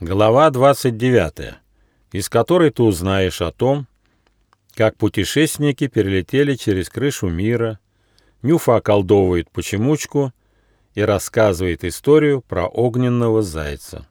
Глава 29, из которой ты узнаешь о том, как путешественники перелетели через крышу мира, Нюфа околдовывает Почемучку и рассказывает историю про огненного зайца.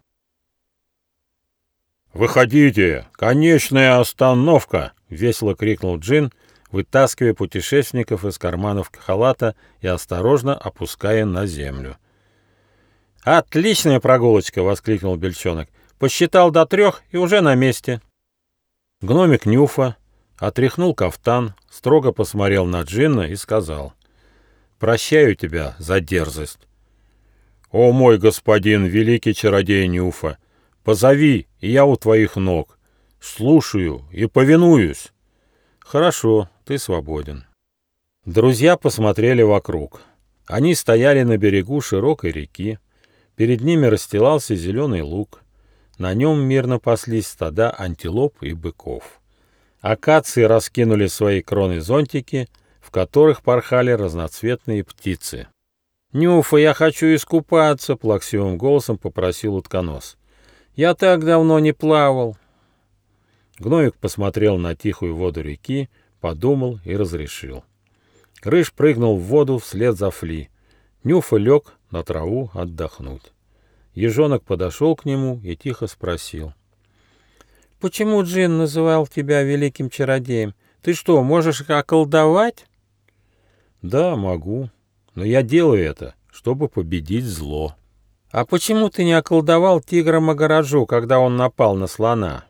«Выходите! Конечная остановка!» — весело крикнул Джин, вытаскивая путешественников из карманов халата и осторожно опуская на землю. «Отличная прогулочка!» — воскликнул Бельчонок. «Посчитал до 3 и уже на месте». Гномик Нюфа отряхнул кафтан, строго посмотрел на Джинна и сказал: «Прощаю тебя за дерзость». «О мой господин, великий чародей Нюфа, позови, и я у твоих ног. Слушаю и повинуюсь». «Хорошо, ты свободен». Друзья посмотрели вокруг. Они стояли на берегу широкой реки. Перед ними расстилался зеленый луг. На нем мирно паслись стада антилоп и быков. Акации раскинули свои кроны-зонтики, в которых порхали разноцветные птицы. «Нюфа, я хочу искупаться!» — плаксивым голосом попросил утконос. «Я так давно не плавал!» Гномик посмотрел на тихую воду реки, подумал и разрешил. Рыж прыгнул в воду вслед за Фли. Нюфа лег на траву отдохнуть. Ежонок подошел к нему и тихо спросил: «Почему Джин называл тебя великим чародеем? Ты что, можешь околдовать?» «Да, могу, но я делаю это, чтобы победить зло». «А почему ты не околдовал тигра Магараджу, когда он напал на слона?»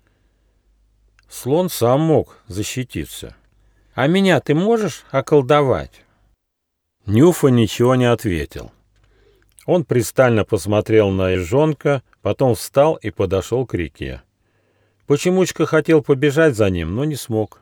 «Слон сам мог защититься». «А меня ты можешь околдовать?» Нюфа ничего не ответил. Он пристально посмотрел на ежонка, потом встал и подошел к реке. Почемучка хотел побежать за ним, но не смог.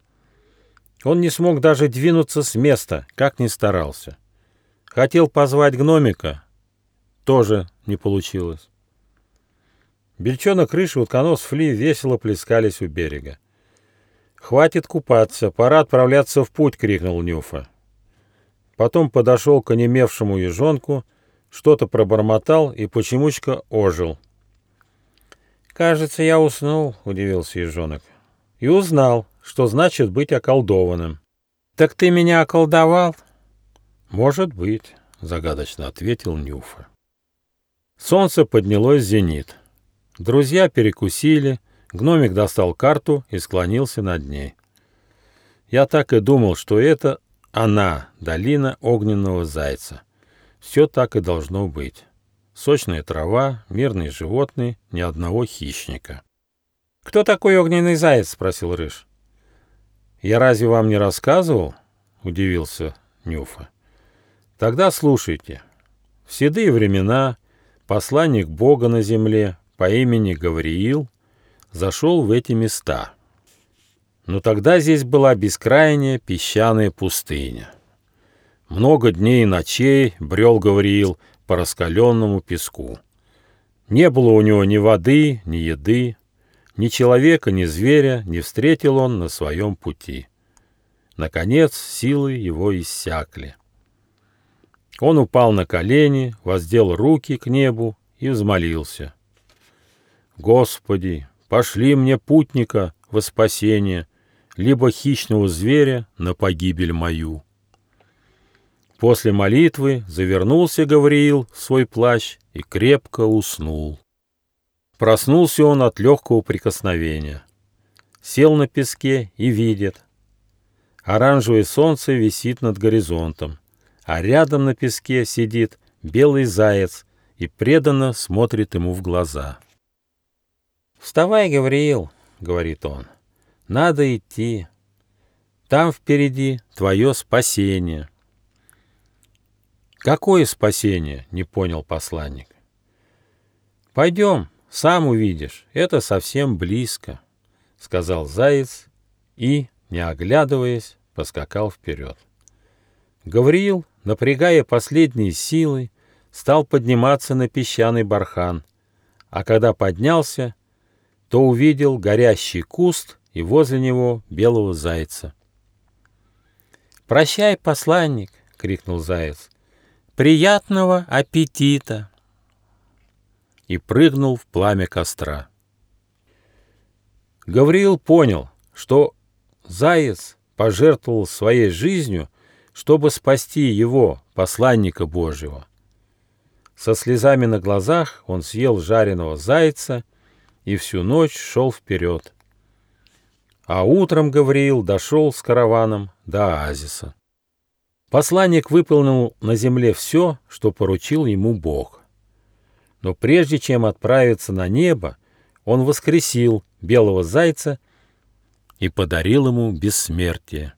Он не смог даже двинуться с места, как ни старался. Хотел позвать гномика, тоже не получилось. Бельчонок, Рыж и утконос Фли весело плескались у берега. «Хватит купаться, пора отправляться в путь!» — крикнул Нюфа. Потом подошел к онемевшему ежонку, что-то пробормотал, и Почемучка ожил. «Кажется, я уснул», — удивился ежонок. «И узнал, что значит быть околдованным». «Так ты меня околдовал?» «Может быть», — загадочно ответил Нюфа. Солнце поднялось в зенит. Друзья перекусили, гномик достал карту и склонился над ней. «Я так и думал, что это она, долина огненного зайца. Все так и должно быть. Сочная трава, мирные животные, ни одного хищника». «Кто такой огненный заяц?» — спросил Рыж. «Я разве вам не рассказывал?» — удивился Нюфа. «Тогда слушайте. В седые времена посланник Бога на земле по имени Гавриил зашел в эти места. Но тогда здесь была бескрайняя песчаная пустыня. Много дней и ночей брел Гавриил по раскаленному песку. Не было у него ни воды, ни еды, ни человека, ни зверя не встретил он на своем пути. Наконец силы его иссякли. Он упал на колени, воздел руки к небу и взмолился: «Господи, пошли мне путника во спасение, либо хищного зверя на погибель мою». После молитвы завернулся Гавриил в свой плащ и крепко уснул. Проснулся он от легкого прикосновения. Сел на песке и видит: оранжевое солнце висит над горизонтом, а рядом на песке сидит белый заяц и преданно смотрит ему в глаза. «Вставай, Гавриил», — говорит он, — «надо идти. Там впереди твое спасение». «Какое спасение?» — не понял посланник. «Пойдем, сам увидишь, это совсем близко», — сказал заяц и, не оглядываясь, поскакал вперед. Гавриил, напрягая последние силы, стал подниматься на песчаный бархан, а когда поднялся, то увидел горящий куст и возле него белого зайца. «Прощай, посланник!» — крикнул заяц. «Приятного аппетита!» и прыгнул в пламя костра. Гавриил понял, что заяц пожертвовал своей жизнью, чтобы спасти его, посланника Божьего. Со слезами на глазах он съел жареного зайца и всю ночь шел вперед. А утром Гавриил дошел с караваном до оазиса. Посланник выполнил на земле все, что поручил ему Бог. Но прежде чем отправиться на небо, он воскресил белого зайца и подарил ему бессмертие.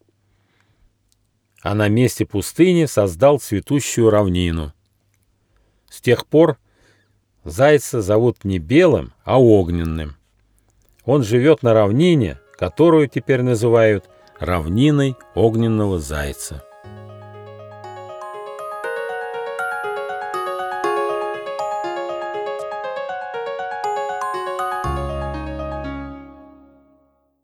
А на месте пустыни создал цветущую равнину. С тех пор зайца зовут не белым, а огненным. Он живет на равнине, которую теперь называют равниной огненного зайца.